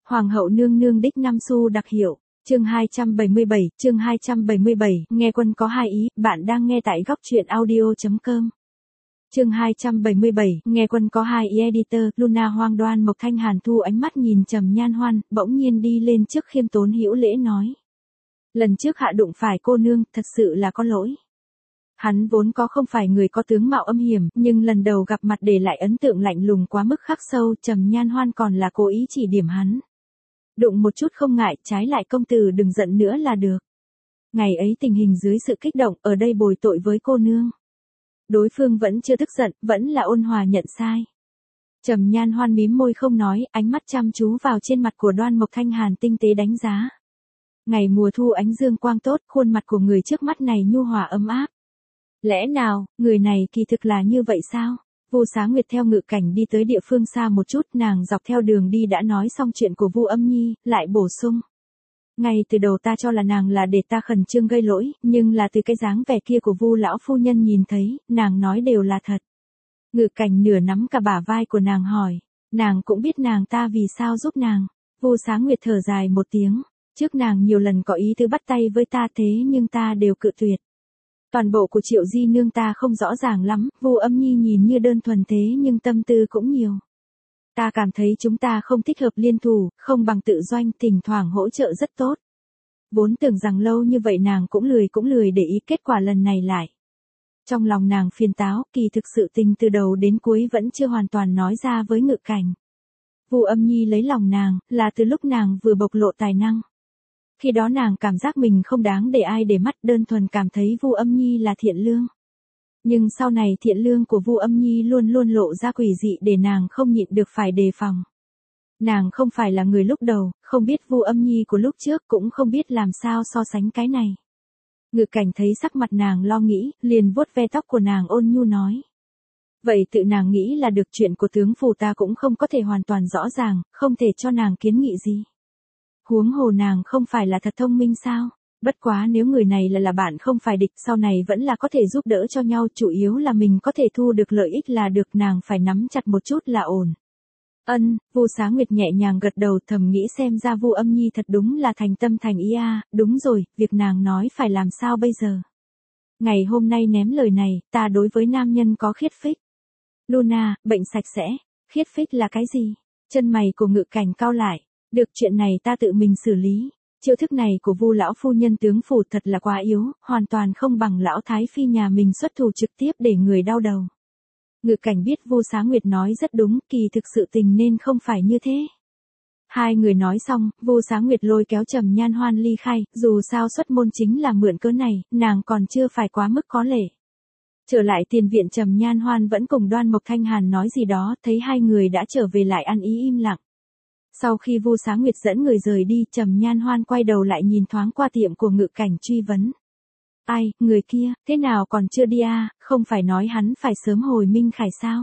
Hoàng hậu nương nương đích 5 xu đặc hiệu. Chương 277, nghe quân có hai ý, bạn đang nghe tại góc truyện audio.com. Chương 277, nghe quân có hai ý editor, Luna Hoang Đoan Mộc Thanh Hàn thu ánh mắt nhìn Trầm Nhan Hoan, bỗng nhiên đi lên trước khiêm tốn hữu lễ nói. Lần trước hạ đụng phải cô nương, thật sự là có lỗi. Hắn vốn có không phải người có tướng mạo âm hiểm, nhưng lần đầu gặp mặt để lại ấn tượng lạnh lùng quá mức khắc sâu, Trầm Nhan Hoan còn là cố ý chỉ điểm hắn. Đụng một chút không ngại, trái lại công tử đừng giận nữa là được. Ngày ấy tình hình dưới sự kích động, ở đây bồi tội với cô nương. Đối phương vẫn chưa tức giận, vẫn là ôn hòa nhận sai. Trầm Nhan Hoan mím môi không nói, ánh mắt chăm chú vào trên mặt của Đoan Mộc Thanh Hàn tinh tế đánh giá. Ngày mùa thu ánh dương quang tốt, khuôn mặt của người trước mắt này nhu hòa ấm áp. Lẽ nào, người này kỳ thực là như vậy sao? Vu Xá Nguyệt theo Ngự Cảnh đi tới địa phương xa một chút, nàng dọc theo đường đi đã nói xong chuyện của Vu Âm Nhi, lại bổ sung. Ngay từ đầu ta cho là nàng là để ta khẩn trương gây lỗi, nhưng là từ cái dáng vẻ kia của Vu lão phu nhân nhìn thấy, nàng nói đều là thật. Ngự Cảnh nửa nắm cả bả vai của nàng hỏi, nàng cũng biết nàng ta vì sao giúp nàng. Vu Xá Nguyệt thở dài một tiếng, trước nàng nhiều lần có ý tứ bắt tay với ta thế nhưng ta đều cự tuyệt. Toàn bộ của Triệu Di nương ta không rõ ràng lắm, Vu Âm Nhi nhìn như đơn thuần thế nhưng tâm tư cũng nhiều. Ta cảm thấy chúng ta không thích hợp liên thủ, không bằng tự doanh, thỉnh thoảng hỗ trợ rất tốt. Vốn tưởng rằng lâu như vậy nàng cũng lười để ý, kết quả lần này lại. Trong lòng nàng phiền táo, kỳ thực sự tình từ đầu đến cuối vẫn chưa hoàn toàn nói ra với Ngự Cảnh. Vu Âm Nhi lấy lòng nàng, là từ lúc nàng vừa bộc lộ tài năng. Khi đó nàng cảm giác mình không đáng để ai để mắt, đơn thuần cảm thấy Vu Âm Nhi là thiện lương. Nhưng sau này thiện lương của Vu Âm Nhi luôn luôn lộ ra quỷ dị để nàng không nhịn được phải đề phòng. Nàng không phải là người lúc đầu, không biết Vu Âm Nhi của lúc trước, cũng không biết làm sao so sánh cái này. Ngự Cảnh thấy sắc mặt nàng lo nghĩ, liền vuốt ve tóc của nàng ôn nhu nói. Vậy tự nàng nghĩ là được, chuyện của tướng phủ ta cũng không có thể hoàn toàn rõ ràng, không thể cho nàng kiến nghị gì. Huống hồ nàng không phải là thật thông minh sao? Bất quá nếu người này là bạn không phải địch, sau này vẫn là có thể giúp đỡ cho nhau, chủ yếu là mình có thể thu được lợi ích là được, nàng phải nắm chặt một chút là ổn. Vu Xá Nguyệt nhẹ nhàng gật đầu, thầm nghĩ xem ra Vu Âm Nhi thật đúng là thành tâm thành ý a, đúng rồi, việc nàng nói phải làm sao bây giờ? Ngày hôm nay ném lời này, ta đối với nam nhân có khiết phích. Luna, bệnh sạch sẽ, khiết phích là cái gì? Chân mày của Ngự Cảnh cau lại. Được, chuyện này ta tự mình xử lý. Chiêu thức này của Vu lão phu nhân tướng phủ thật là quá yếu, hoàn toàn không bằng lão thái phi nhà mình xuất thủ trực tiếp để người đau đầu. Ngự Cảnh biết Vu Xá Nguyệt nói rất đúng, kỳ thực sự tình nên không phải như thế. Hai người nói xong, Vu Xá Nguyệt lôi kéo Trầm Nhan Hoan ly khai, dù sao xuất môn chính là mượn cớ này, nàng còn chưa phải quá mức có lễ. Trở lại tiền viện, Trầm Nhan Hoan vẫn cùng Đoan Mộc Thanh Hàn nói gì đó, thấy hai người đã trở về lại ăn ý im lặng. Sau khi Vu Xá Nguyệt dẫn người rời đi, Trầm Nhan Hoan quay đầu lại nhìn thoáng qua tiệm của Ngự Cảnh truy vấn. Ai, người kia, thế nào còn chưa đi à, không phải nói hắn phải sớm hồi Minh Khải sao?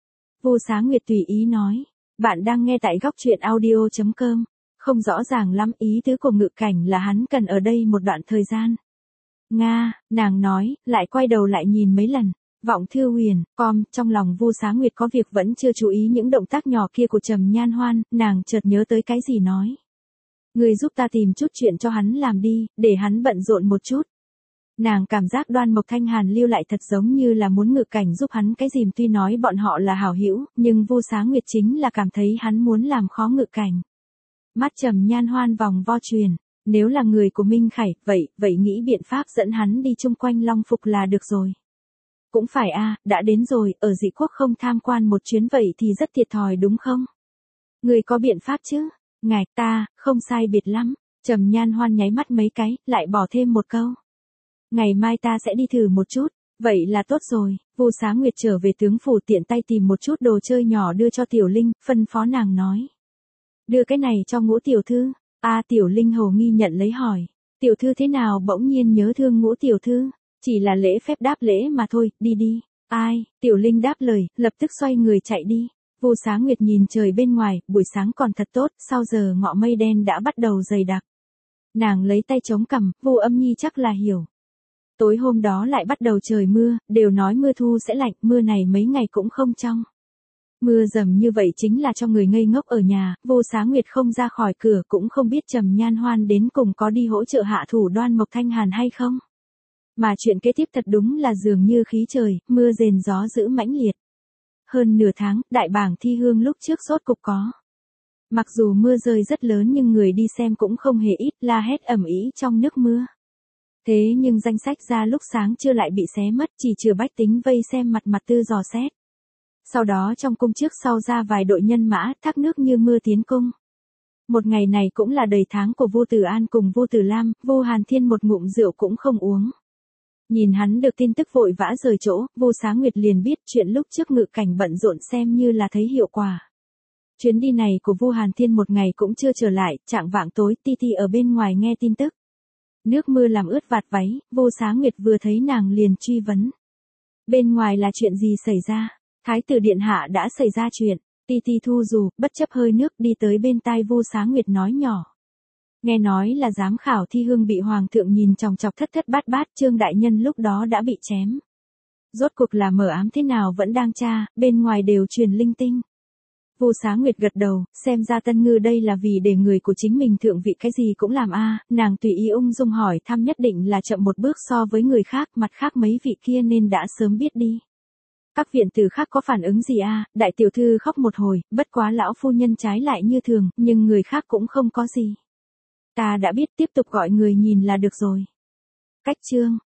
Vu Xá Nguyệt tùy ý nói, bạn đang nghe tại góc truyện audio.com, không rõ ràng lắm, ý tứ của Ngự Cảnh là hắn cần ở đây một đoạn thời gian. Nga, nàng nói, lại quay đầu lại nhìn mấy lần. Vọng Thư Huyền, trong lòng Vu Xá Nguyệt có việc vẫn chưa chú ý những động tác nhỏ kia của Trầm Nhan Hoan, nàng chợt nhớ tới cái gì nói. Người giúp ta tìm chút chuyện cho hắn làm đi, để hắn bận rộn một chút. Nàng cảm giác Đoan Mộc Thanh Hàn lưu lại thật giống như là muốn Ngự Cảnh giúp hắn cái gì, tuy nói bọn họ là hảo hữu, nhưng Vu Xá Nguyệt chính là cảm thấy hắn muốn làm khó Ngự Cảnh. Mắt Trầm Nhan Hoan vòng vo truyền, nếu là người của Minh Khải, vậy nghĩ biện pháp dẫn hắn đi chung quanh Long Phục là được rồi. Cũng phải a, đã đến rồi, ở Dị Quốc không tham quan một chuyến vậy thì rất thiệt thòi đúng không? Người có biện pháp chứ? Ngài, ta, không sai biệt lắm. Trầm Nhan Hoan nháy mắt mấy cái, lại bỏ thêm một câu. Ngày mai ta sẽ đi thử một chút, vậy là tốt rồi. Vu Xá Nguyệt trở về tướng phủ, tiện tay tìm một chút đồ chơi nhỏ đưa cho Tiểu Linh, phân phó nàng nói. Đưa cái này cho Ngũ tiểu thư. Tiểu Linh hầu nghi nhận lấy hỏi. Tiểu thư thế nào bỗng nhiên nhớ thương Ngũ tiểu thư? Chỉ là lễ phép đáp lễ mà thôi, đi đi. Ai, Tiểu Linh đáp lời, lập tức xoay người chạy đi. Vu Xá Nguyệt nhìn trời bên ngoài, buổi sáng còn thật tốt, sau giờ ngọ mây đen đã bắt đầu dày đặc. Nàng lấy tay chống cằm, Vu Âm Nhi chắc là hiểu. Tối hôm đó lại bắt đầu trời mưa, đều nói mưa thu sẽ lạnh, mưa này mấy ngày cũng không trong. Mưa dầm như vậy chính là cho người ngây ngốc ở nhà, Vô Xá Nguyệt không ra khỏi cửa cũng không biết Trầm Nhan Hoan đến cùng có đi hỗ trợ hạ thủ Đoan Mộc Thanh Hàn hay không. Mà chuyện kế tiếp thật đúng là dường như khí trời, mưa rền gió dữ mãnh liệt. Hơn nửa tháng, đại bảng thi hương lúc trước rốt cục có. Mặc dù mưa rơi rất lớn nhưng người đi xem cũng không hề ít, la hét ầm ĩ trong nước mưa. Thế nhưng danh sách ra lúc sáng chưa lại bị xé mất, chỉ chừa bách tính vây xem mặt mặt tư dò xét. Sau đó trong cung trước sau ra vài đội nhân mã, thác nước như mưa tiến cung. Một ngày này cũng là đầy tháng của Vu Tử An cùng Vu Tử Lam, Vu Hàn Thiên một ngụm rượu cũng không uống. Nhìn hắn được tin tức vội vã rời chỗ, Vô Xá Nguyệt liền biết chuyện lúc trước Ngự Cảnh bận rộn xem như là thấy hiệu quả. Chuyến đi này của Vu Hàn Thiên một ngày cũng chưa trở lại, chạng vạng tối Ti Ti ở bên ngoài nghe tin tức. Nước mưa làm ướt vạt váy, Vô Xá Nguyệt vừa thấy nàng liền truy vấn. Bên ngoài là chuyện gì xảy ra? Thái tử điện hạ đã xảy ra chuyện. Ti Ti thu dù, bất chấp hơi nước đi tới bên tai Vô Xá Nguyệt nói nhỏ. Nghe nói là giám khảo thi hương bị hoàng thượng nhìn chòng chọc thất thất bát bát, Trương đại nhân lúc đó đã bị chém. Rốt cuộc là mờ ám thế nào vẫn đang tra, bên ngoài đều truyền linh tinh. Vô Xá Nguyệt gật đầu, xem ra Tân Ngư đây là vì để người của chính mình thượng vị cái gì cũng làm nàng tùy ý ung dung hỏi thăm nhất định là chậm một bước so với người khác, mặt khác mấy vị kia nên đã sớm biết đi. Các viện tử khác có phản ứng gì đại tiểu thư khóc một hồi, bất quá lão phu nhân trái lại như thường, nhưng người khác cũng không có gì. Ta đã biết, tiếp tục gọi người nhìn là được rồi. Cách chương